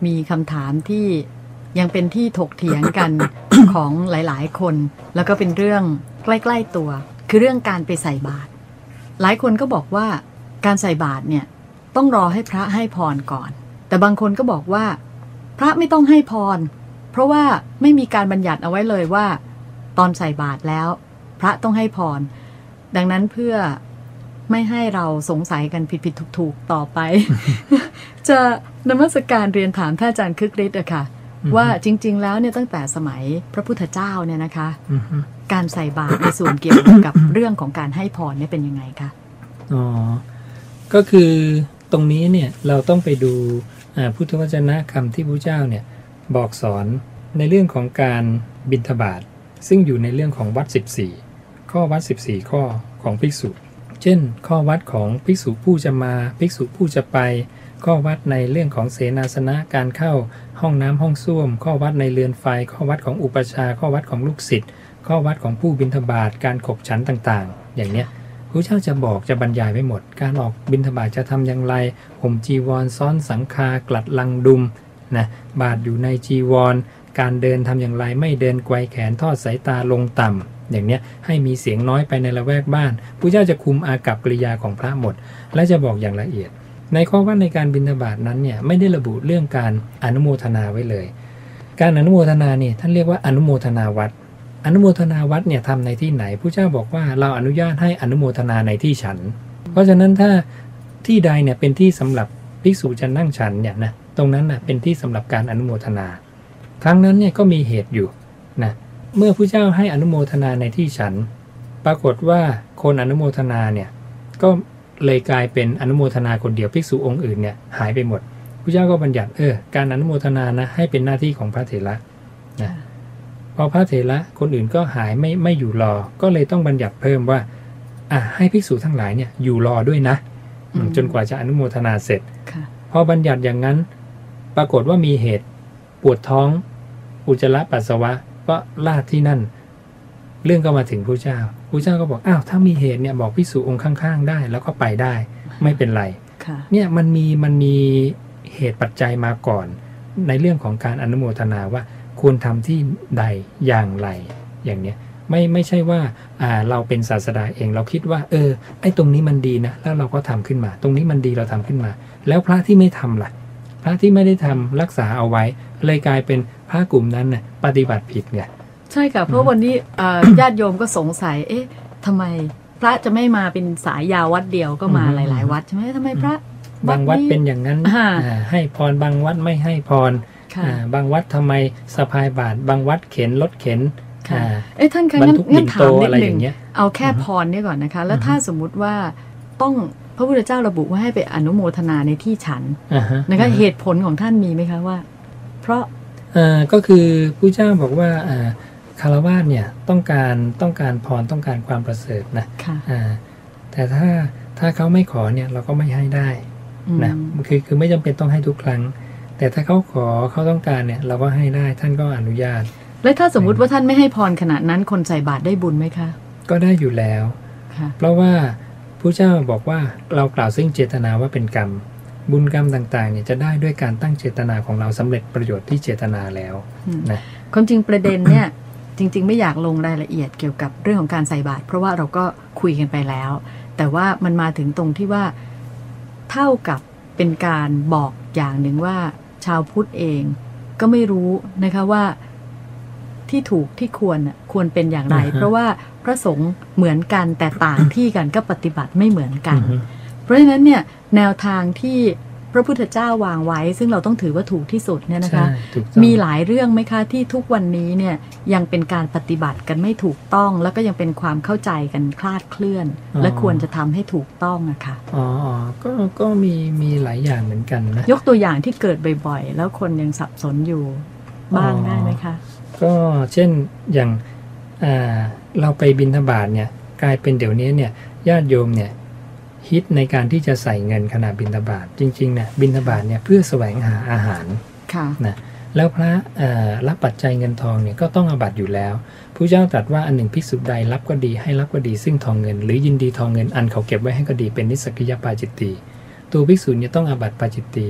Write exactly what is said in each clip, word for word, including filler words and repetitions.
มีคำถามที่ยังเป็นที่ถกเถียงกัน ของหลายๆคนแล้วก็เป็นเรื่องใกล้ๆตัวคือเรื่องการไปใส่บาตรหลายคนก็บอกว่าการใส่บาตรเนี่ยต้องรอให้พระให้พรก่อนแต่บางคนก็บอกว่าพระไม่ต้องให้พรเพราะว่าไม่มีการบัญญัติเอาไว้เลยว่าตอนใส่บาตรแล้วพระต้องให้พรดังนั้นเพื่อไม่ให้เราสงสัยกันผิดๆถูกๆต่อไป จะนมัสการเรียนถามท่านอาจารย์คึกฤทธิ์อะค่ะว่าจริงๆแล้วเนี่ยตั้งแต่สมัยพระพุทธเจ้าเนี่ยนะคะการใส่บาตรในส่วนเกี่ยวกับเรื่องของการให้พรเนี่ยเป็นยังไงคะอ๋อก็คือตรงนี้เนี่ยเราต้องไปดูพุทธวจนะคำที่พระเจ้าเนี่ยบอกสอนในเรื่องของการบิณฑบาตซึ่งอยู่ในเรื่องของวัดสิบสี่ข้อวัดสิบสี่ข้อของภิกษุเช่นข้อวัดของภิกษุผู้จะมาภิกษุผู้จะไปข้อวัดในเรื่องของเสนาสนะการเข้าห้องน้ำห้องส้วมข้อวัดในเรือนไฟข้อวัดของอุปชาข้อวัดของลูกศิษย์ข้อวัดของผู้บิณฑบาตการขบฉันต่างๆอย่างเนี้ยพระเจ้าจะบอกจะบรรยายไว้หมดการออกบิณฑบาตจะทำอย่างไรห่มจีวรซ้อนสังฆากลัดลังดุมนะบาตรอยู่ในจีวรการเดินทำอย่างไรไม่เดินไกวแขนทอดสายตาลงต่ำอย่างเนี้ยให้มีเสียงน้อยไปในละแวกบ้านพระเจ้าจะคุมอากัปกิริยาของพระหมดและจะบอกอย่างละเอียดในข้อวัดในการบิณฑบาตนั้นเนี่ยไม่ได้ระบุเรื่องการอนุโมทนาไว้เลยการอนุโมทนาเนี่ยท่านเรียกว่าอนุโมทนาวัดอนุโมทนาวัดเนี่ยทำในที่ไหนพระเจ้าบอกว่าเราอนุญาตให้อนุโมทนาในที่ฉันเพราะฉะนั้นถ้าที่ใดเนี่ยเป็นที่สำหรับภิกษุจะนั่งฉันเนี่ยนะตรงนั้นนะเป็นที่สำหรับการอนุโมทนาครั้งนั้นเนี่ยก็มีเหตุอยู่นะเมื่อพระเจ้าให้อนุโมทนาในที่ฉันปรากฏว่าคนอนุโมทนาเนี่ยก็เลยกลายเป็นอนุโมทนาคนเดียวภิกษุองค์อื่นเนี่ยหายไปหมดพระเจ้าก็บัญญัติเออการอนุโมทนานะให้เป็นหน้าที่ของพระเถระนะพอพระเถระคนอื่นก็หายไม่ไม่อยู่รอก็เลยต้องบัญญัติเพิ่มว่าอ่ะให้ภิกษุทั้งหลายเนี่ยอยู่รอด้วยนะจนกว่าจะอนุโมทนาเสร็จพอบัญญัติอย่างนั้นปรากฏว่ามีเหตุปวดท้องอุจจาระปัสสาวะก็ลาดที่นั่นเรื่องก็มาถึงพระเจ้าพระเจ้าก็บอกอ้าวถ้ามีเหตุเนี่ยบอกภิกษุองค์ข้างๆได้แล้วก็ไปได้ไม่เป็นไรเนี่ยมันมีมันมีเหตุปัจจัยมาก่อนในเรื่องของการอนุโมทนาว่าควรทำที่ใดอย่างไรอย่างเนี้ยไม่ไม่ใช่ว่าอ่าเราเป็นศาสดาเองเราคิดว่าเออไอ้ตรงนี้มันดีนะแล้วเราก็ทำขึ้นมาตรงนี้มันดีเราทำขึ้นมาแล้วพระที่ไม่ทำล่ะพระที่ไม่ได้ทำรักษาเอาไว้เลยกลายเป็นพระกลุ่มนั้นน่ะปฏิบัติผิดไงใช่ค่ะเพราะวันนี้ญาติโยมก็สงสัยเอ๊ะทำไมพระจะไม่มาเป็นสายยาววัดเดียวก็มาหลายๆวัดใช่ไหมทำไมพระบางวัดเป็นอย่างนั้นให้พรบางวัดไม่ให้พรบางวัดทำไมสะพายบาตรบางวัดเข็นรถเข็นเอ๊ะท่านคะงั้นงั้นถามนิดหนึ่งเอาแค่พรนี่ก่อนนะคะแล้วถ้าสมมุติว่าต้องพระพุทธเจ้าระบุว่าให้ไปอนุโมทนาในที่ฉันนะคะเหตุผลของท่านมีไหมคะว่าเพราะก็คือพระเจ้าบอกว่าคารวะเนี่ยต้องการต้องการพรต้องการความประเสริฐนะแต่ถ้าถ้าเขาไม่ขอเนี่ยเราก็ไม่ให้ได้นะคือคือไม่จำเป็นต้องให้ทุกครั้งแต่ถ้าเขาขอเขาต้องการเนี่ยเราก็ให้ได้ท่านก็อนุญาตและถ้าสมมุติว่าท่านไม่ให้พรขณะนั้นคนใส่บาตรได้บุญไหมคะก็ได้อยู่แล้วเพราะว่าพระเจ้าบอกว่าเรากล่าวซึ่งเจตนาว่าเป็นกรรมบุญกรรมต่างๆเนี่ยจะได้ด้วยการตั้งเจตนาของเราสำเร็จประโยชน์ที่เจตนาแล้วนะความจริงประเด็นเนี่ยจริงๆไม่อยากลงรายละเอียดเกี่ยวกับเรื่องของการใส่บาตรเพราะว่าเราก็คุยกันไปแล้วแต่ว่ามันมาถึงตรงที่ว่าเท่ากับเป็นการบอกอย่างหนึ่งว่าชาวพุทธเองก็ไม่รู้นะคะว่าที่ถูกที่ควรควรเป็นอย่างไร เพราะว่าพระสงฆ์เหมือนกันแต่ต่างที่กันก็ปฏิบัติไม่เหมือนกัน เพราะฉะนั้นเนี่ยแนวทางที่พระพุทธเจ้าวางไว้ซึ่งเราต้องถือว่าถูกที่สุดเนี่ยนะคะมีหลายเรื่องไหมคะที่ทุกวันนี้เนี่ยยังเป็นการปฏิบัติกันไม่ถูกต้องแล้วก็ยังเป็นความเข้าใจกันคลาดเคลื่อนและควรจะทำให้ถูกต้องอะค่ะอ๋อก็ก็มีมีหลายอย่างเหมือนกันนะยกตัวอย่างที่เกิดบ่อยๆแล้วคนยังสับสนอยู่บ้างได้ไหมคะก็เช่นอย่างเราไปบิณฑบาตเนี่ยกลายเป็นเดี๋ยวนี้เนี่ยญาติโยมเนี่ยฮิตในการที่จะใส่เงินขณะบิณฑบาตจริงๆเนี่ยบิณฑบาตเนี่ยเพื่อแสวงหาอาหารนะแล้วพระรับปัจจัยเงินทองเนี่ยก็ต้องอาบัติอยู่แล้วพระเจ้าตรัสว่าอันหนึ่งภิกษุใดรับก็ดีให้รับก็ดีซึ่งทองเงินหรือยินดีทองเงินอันเขาเก็บไว้ให้ก็ดีเป็นนิสกิยปาจิตตีตัวภิกษุเนี่ยต้องอาบัติปาจิตตี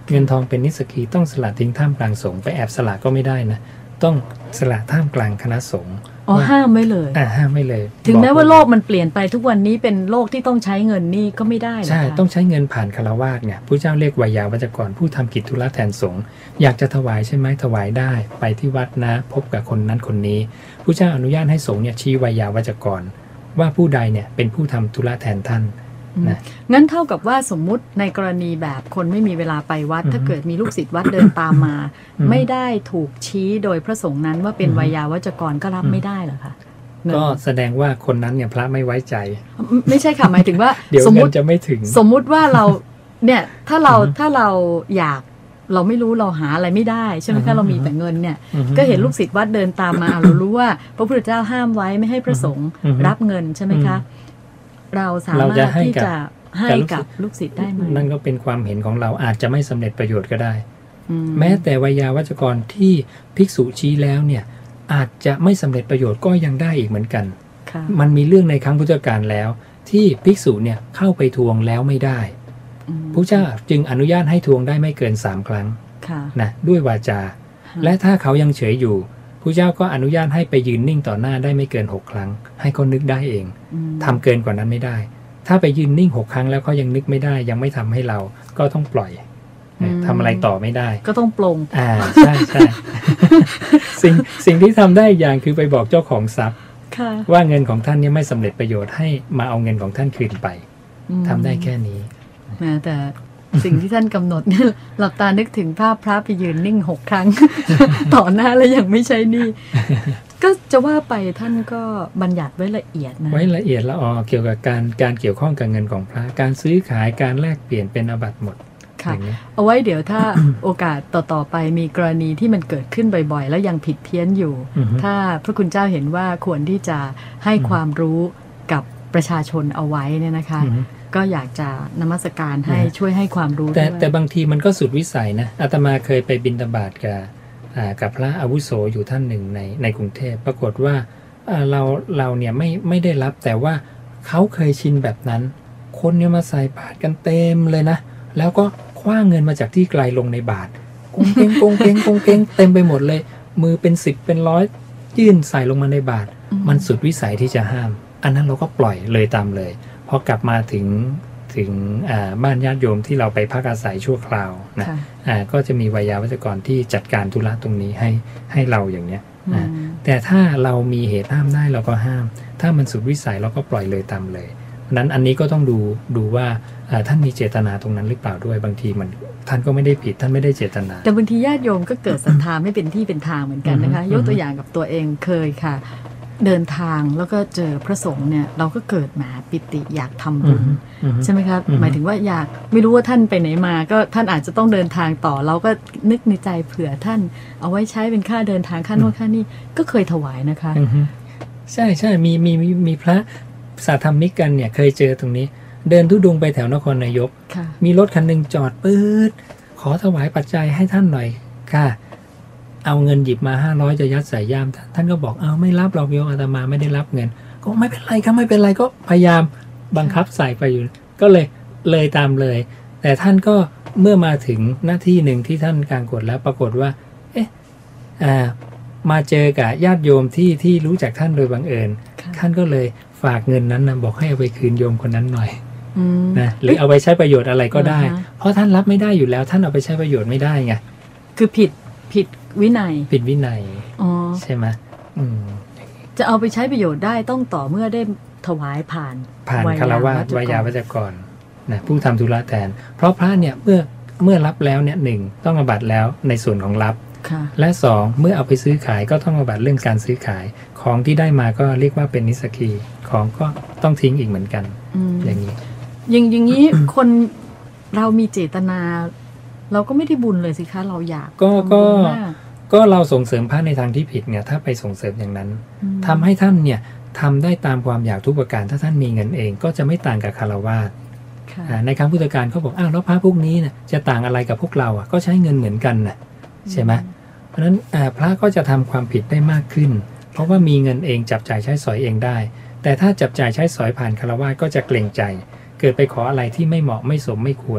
เงินทองเป็นนิสสกีต้องสละทิ้งท่ามกลางสงฆ์ไปแอบสละก็ไม่ได้นะต้องสละท่ามกลางคณะสงฆ์อ๋อห้ามไว้เลยอ่าห้ามไม่เลยถึงแม้ว่าโลกมันเปลี่ยนไปทุกวันนี้เป็นโลกที่ต้องใช้เงินนี่ก็ไม่ได้ใช่ต้องใช้เงินผ่านคฤหัสถ์เนี่ยพระเจ้าเรียกไวยาวัจกรผู้ทำกิจธุระแทนสงฆ์อยากจะถวายใช่ไหมถวายได้ไปที่วัดนะพบกับคนนั้นคนนี้พระเจ้าอนุญาตให้สงฆ์เนี่ยชี้ไวยาวัจกรว่าผู้ใดเนี่ยเป็นผู้ทำธุระแทนท่านนะงั้นเท่ากับว่าสมมุติในกรณีแบบคนไม่มีเวลาไปวัดถ้าเกิดมีลูกศิษย์วัดเดินตามมาไม่ได้ถูกชี้โดยพระสงฆ์นั้นว่าเป็นไวยาวัจกรก็รับไม่ได้เหรอคะก็แสดงว่าคนนั้นเนี่ยพระไม่ไว้ใจไม่ใช่ค่ะหมายถึงว่าเดี๋ยวเงินจะไม่ถึงสมมุติว่าเราเนี่ยถ้าเราถ้าเราอยากเราไม่รู้เราหาอะไรไม่ได้ใช่ไหมคะเรามีแต่เงินเนี่ยก็เห็นลูกศิษย์วัดเดินตามมาเรารู้ว่าพระพุทธเจ้าห้ามไว้ไม่ให้พระสงฆ์รับเงินใช่ไหมคะเราสามารถที่จะให้กับลูกศิษย์ได้ไหมนั่นก็เป็นความเห็นของเราอาจจะไม่สำเร็จประโยชน์ก็ได้แม้แต่ไวยาวัจกรที่ภิกษุชี้แล้วเนี่ยอาจจะไม่สำเร็จประโยชน์ก็ยังได้อีกเหมือนกันมันมีเรื่องในครั้งพุทธกาลแล้วที่ภิกษุเนี่ยเข้าไปทวงแล้วไม่ได้พระเจ้าจึงอนุญาตให้ทวงได้ไม่เกินสามครั้งนะด้วยวาจาและถ้าเขายังเฉยอยู่พระเจ้าก็อนุญาตให้ไปยืนนิ่งต่อหน้าได้ไม่เกินหกครั้งให้เขานึกได้เองทำเกินกว่านั้นไม่ได้ถ้าไปยืนนิ่งหกครั้งแล้วเขายังนึกไม่ได้ยังไม่ทำให้เราก็ต้องปล่อยทำอะไรต่อไม่ได้ก็ต้องปลงอ่าใช่ใช่ สิ่งสิ่งที่ทำได้อย่างคือไปบอกเจ้าของทรัพย์ว่าเงินของท่านนี้ไม่สำเร็จประโยชน์ให้มาเอาเงินของท่านคืนไปทำได้แค่นี้นะแต่สิ่งที่ท่านกำหนดเนี่ยหลับตานึกถึงภาพพระไปยืนนิ่งหกครั้ง ต่อหน้าแล้วยังไม่ใช่นี่ก็จะว่าไปท่านก็บัญญัติไว้ละเอียดนะไว้ละเอียดละออเกี่ยวกับการการเกี่ยวข้องกับเงินของพระการซื้อขายการแลกเปลี่ยนเป็นอาบัติหมดค่ะเอาไว้เดี๋ยวถ้า โอกาสต่อๆไปมีกรณีที่มันเกิดขึ้นบ่อยๆแล้วยังผิดเพี้ยนอยู่ ถ้าพระคุณเจ้าเห็นว่าควรที่จะให้ความรู้กับประชาชนเอาไว้เนี่ยนะคะก็อยากจะนมัสการให้ช่วยให้ความรู้แต่แต่บางทีมันก็สุดวิสัยนะอาตมาเคยไปบิณฑบาตกับกับพระอาวุโสอยู่ท่านหนึ่งในในกรุงเทพปรากฏว่าเราเราเนี่ยไม่ไม่ได้รับแต่ว่าเขาเคยชินแบบนั้นคนเนี่ยมาใส่บาตรกันเต็มเลยนะแล้วก็คว้าเงินมาจากที่ไกลลงในบาตรกงเกงกงเกงกงเกงเต็มไปหมดเลยมือเป็นสิบเป็นร้อยยื่นใส่ลงมาในบาตรมันสุดวิสัยที่จะห้ามอันนั้นเราก็ปล่อยเลยตามเลยพอกลับมาถึงถึงบ้านญาติโยมที่เราไปพักอาศัยชั่วคราวนะก็จะมีไวยาวัจกรที่จัดการธุระตรงนี้ให้ให้เราอย่างเนี้ยนะแต่ถ้าเรามีเหตุห้ามได้เราก็ห้ามถ้ามันสุดวิสัยเราก็ปล่อยเลยตามเลยนั้นอันนี้ก็ต้องดูดูว่าท่านมีเจตนาตรงนั้นหรือเปล่าด้วยบางทีมันท่านก็ไม่ได้ผิดท่านไม่ได้เจตนาแต่บางทีญาติโยมก็เกิดศรัทธาไม่เป็นที่เป็นทางเหมือนกันนะคะยกตัวอย่างกับตัวเองเคยค่ะเดินทางแล้วก็เจอพระสงฆ์เนี่ยเราก็เกิดมาปิติอยากทำบุญใช่ไหมครับหมายถึงว่าอยากไม่รู้ว่าท่านไปไหนมาก็ท่านอาจจะต้องเดินทางต่อเราก็นึกในใจเผื่อท่านเอาไว้ใช้เป็นค่าเดินทางค่าโน่นค่านี่ก็เคยถวายนะคะใช่ใช่มีมีมีพระสาธรรมิกกันเนี่ยเคยเจอตรงนี้เดินทุดงไปแถวนครนายกมีรถคันหนึ่งจอดปื๊ดขอถวายปัจจัยให้ท่านหน่อยค่ะเอาเงินหยิบมาห้าร้อยจะยัดใส่ย่ามท่านก็บอกเอาไม่รับหรอกโยมอาตมาไม่ได้รับเงินก็ไม่เป็นไรครับไม่เป็นไรก็พยายามบังคับใส่ไปอยู่ก็เลยเลยตามเลยแต่ท่านก็เมื่อมาถึงหน้าที่หนึ่งที่ท่านกางกฎแล้วปรากฏว่าเอ๊ะอ่ามาเจอกับญาติโยมที่ที่รู้จักท่านโดยบังเอิญท่านก็เลยฝากเงินนั้นนะบอกให้เอาไปคืนโยมคนนั้นหน่อยนะหรือเอาไปใช้ประโยชน์อะไรก็ได้เพราะท่านรับไม่ได้อยู่แล้วท่านเอาไปใช้ประโยชน์ไม่ได้ไงคือผิดผิดวินัยผิดวินัยใช่ไหมจะเอาไปใช้ประโยชน์ได้ต้องต่อเมื่อได้ถวายผ่านผ่านคฤหัสถ์ไวยาวัจกรนะผู้ทำธุระแทนเพราะพระเนี่ยเมื่อเมื่อรับแล้วเนี่ยหนึ่งต้องอาบัติแล้วในส่วนของรับและสองเมื่อเอาไปซื้อขายก็ต้องอาบัติเรื่องการซื้อขายของที่ได้มาก็เรียกว่าเป็นนิสสกีของก็ต้องทิ้งอีกเหมือนกันอย่างนี้อย่างอย่างนี้คนเรามีเจตนาเราก็ไม่ได้บุญเลยสิคะเราอยากก็ก็ก็เราส่งเสริมพระในทางที่ผิดเนี่ยถ้าไปส่งเสริมอย่างนั้นทำให้ท่านเนี่ยทำได้ตามความอยากทุกประการถ้าท่านมีเงินเองก็จะไม่ต่างกับคฤหัสถ์ในครั้งพุทธกาลเขาบอกอ้าวแล้วพระพวกนี้เนี่ยจะต่างอะไรกับพวกเราอ่ะก็ใช้เงินเหมือนกันนะใช่ไหมเพราะฉะนั้นพระก็จะทำความผิดได้มากขึ้นเพราะว่ามีเงินเองจับจ่ายใช้สอยเองได้แต่ถ้าจับจ่ายใช้สอยผ่านคฤหัสถ์ก็จะเกรงใจเกิดไปขออะไรที่ไม่เหมาะไม่สมไม่ควร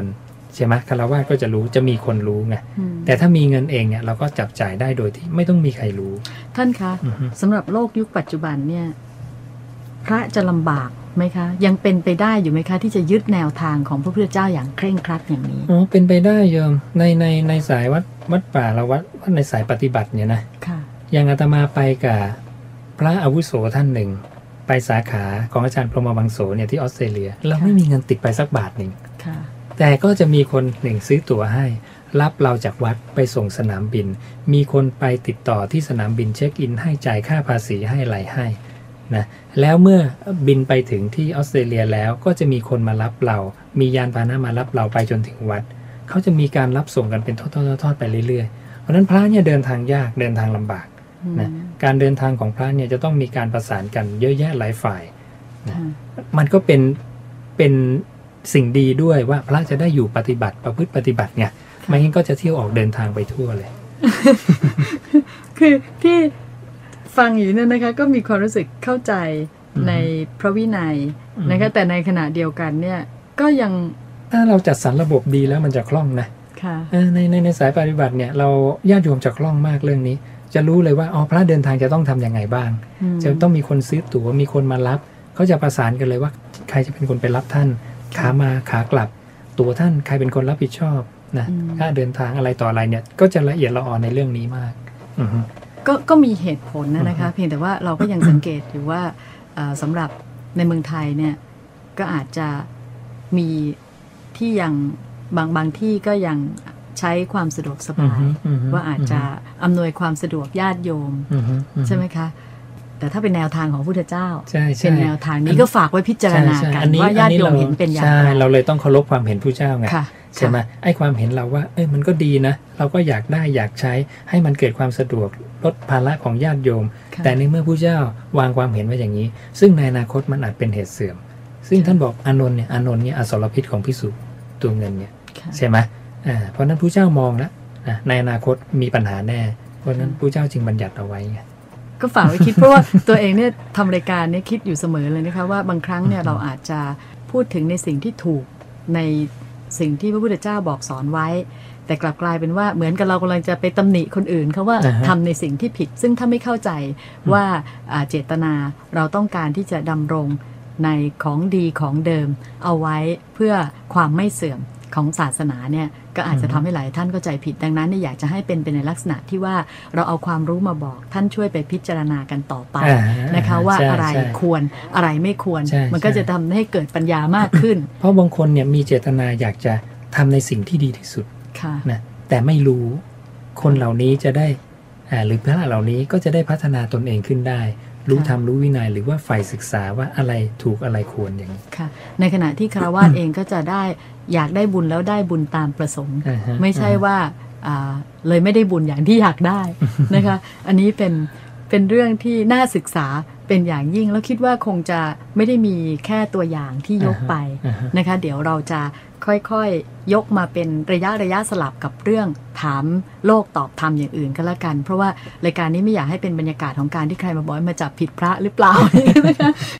ใช่ไหมคารวะก็จะรู้จะมีคนรู้ไงอืมแต่ถ้ามีเงินเองเนี่ยเราก็จับจ่ายได้โดยที่ไม่ต้องมีใครรู้ท่านคะอือฮึสำหรับโลกยุคปัจจุบันเนี่ยพระจะลำบากไหมคะ ยังเป็นไปได้อยู่ไหมคะ ที่จะยึดแนวทางของพระพุทธเจ้าอย่างเคร่งครัดอย่างนี้อ๋อเป็นไปได้โยมในในในสายวัดวัดป่าละวัดวัดในสายปฏิบัติเนี่ยนะค่ะอย่างอาตมาไปกับพระอาวุโสท่านหนึ่ง ไปสาขาของอาจารย์พรหมวังโสเนี่ยที่ออสเตรเลีย เราไม่มีเงินติดไปสักบาทหนึ่งค่ะแต่ก็จะมีคนหนึ่งซื้อตั๋วให้ รับเราจากวัดไปส่งสนามบิน มีคนไปติดต่อที่สนามบินเช็คอินให้จ่ายค่าภาษีให้อะไรให้นะแล้วเมื่อบินไปถึงที่ออสเตรเลียแล้วก็จะมีคนมารับเรา มียานพาหนะมารับเราไปจนถึงวัด เขาจะมีการรับส่งกันเป็นทอดๆๆไปเรื่อยๆ เพราะฉะนั้นพระเนี่ยเดินทางยากเดินทางลำบากนะการเดินทางของพระเนี่ยจะต้องมีการประสานกันเยอะแยะหลายฝ่ายนะค่ะมันก็เป็นเป็นสิ่งดีด้วยว่าพระจะได้อยู่ปฏิบัติประพฤติปฏิบัติไงไม่งั้นก็จะเที่ยวออกเดินทางไปทั่วเลยคือที่ฟังอยู่เนี่ยนะคะ ก็มีความรู้สึกเข้าใจอืมในพระวินัยอืมนะคะแต่ในขณะเดียวกันเนี่ยก็ยังถ้าเราจัดสรรระบบดีแล้วมันจะคล่องนะค่ะเออในในในสายปฏิบัติเนี่ยเราญาติโยมจะคล่องมากเรื่องนี้ จะรู้เลยว่าอ๋อพระเดินทางจะต้องทำยังไงบ้างอืมจะต้องมีคนซื้อตั๋วมีคนมารับเขาจะประสานกันเลยว่าใครจะเป็นคนไปรับท่านขามาขากลับตัวท่านใครเป็นคนรับผิดชอบนะอืมค่าเดินทางอะไรต่ออะไรเนี่ยก็จะละเอียดละออในเรื่องนี้มากอือฮึก็ก็มีเหตุผลนะนะคะอือฮึเพียงแต่ว่าเราก็ยังสังเกตอยู่ว่าเอ่อสำหรับในเมืองไทยเนี่ยก็อาจจะมีที่ยังบางบางที่ก็ยังใช้ความสะดวกสบายอือฮึว่าอาจจะอำนวยความสะดวกญาติโยมอือฮึอือฮึใช่ไหมคะ แต่ถ้าเป็นแนวทางของพระพุทธเจ้าใช่ใช่เป็นแนวทางนี้ก็ฝากไว้พิจารณาใช่ใช่กันอันนี้ว่าญาติโยมอัเห็นเป็นอย่างใช่ไรเราเลยต้องเคารพความเห็นผู้เจ้าไงค่ะใช่ไหมไอ้ความเห็นเราว่าเอ้ยมันก็ดีนะ เราก็อยากได้อยากใช้ให้มันเกิดความสะดวกลดภาระของญาติโยมค่ะแต่ในเมื่อผู้เจ้าวางความเห็นไว้อย่างนี้ ซึ่งในอนาคตมันอาจเป็นเหตุเสื่อม ซึ่งท่านบอกอานนท์เนี่ยอานนท์เนี่ยอสรพิษของพิสุตัวเงินเนี่ยค่ะใช่ไหมอ่าเพราะฉะนั้นผู้เจ้ามองแล้วอ่ะในอนาคตมีปัญหาแน่ เพราะฉะนั้นผู้เจ้าจึงบัญญัติเอาไว้ไงก็ฝากไว้คิด เพราะว่าตัวเองเนี่ยทำรายการเนี่ยคิดอยู่เสมอเลยนะคะว่าบางครั้งเนี่ยเราอาจจะพูดถึงในสิ่งที่ถูกในสิ่งที่พระพุทธเจ้าบอกสอนไว้ แต่กลับกลายเป็นว่าเหมือนกับเรากำลังจะไปตำหนิคนอื่นเขาว่าอ่าฮะทำในสิ่งที่ผิด ซึ่งถ้าไม่เข้าใจว่าอ่าเจตนาเราต้องการที่จะดำรงในของดีของเดิม เอาไว้เพื่อความไม่เสื่อมของศาสนาเนี่ยก็อาจจะทำให้หลายท่านเข้าใจผิดดังนั้นเนี่ยอยากจะให้เป็นไปในลักษณะที่ว่าเราเอาความรู้มาบอกท่านช่วยไปพิจารณากันต่อไปอ่านะคะว่าใช่อะไรใช่ควรอะไรไม่ควรใช่มันก็ใช่จะทำให้เกิดปัญญามากขึ้นเพราะบางคนเนี่ยมีเจตนาอยากจะทำในสิ่งที่ดีที่สุดค่ะนะแต่ไม่รู้คนเหล่านี้จะได้อ่าหรือพระเหล่านี้ก็จะได้พัฒนาตนเองขึ้นได้ รู้ค่ะธรรมรู้วินัยหรือว่าใฝ่ศึกษาว่าอะไรถูกอะไรควรอย่างนี้ค่ะ ในขณะที่คารวะเองก็จะได้อยากได้บุญแล้วได้บุญตามประสงค์อ่าฮะไม่ใช่ว่าอ่าเลยไม่ได้บุญอย่างที่อยากได้ นะคะ อันนี้เป็นเป็นเรื่องที่น่าศึกษาเป็นอย่างยิ่ง แล้วคิดว่าคงจะไม่ได้มีแค่ตัวอย่างที่ยกไปอ่าฮะนะคะ เดี๋ยวเราจะค่อยๆยกมาเป็นระยะระยะสลับกับเรื่องถามโลกตอบธรรมอย่างอื่นก็แล้วกัน เพราะว่ารายการนี้ไม่อยากให้เป็นบรรยากาศของการที่ใครมาบอกให้มาจับผิดพระหรือเปล่า นะคะ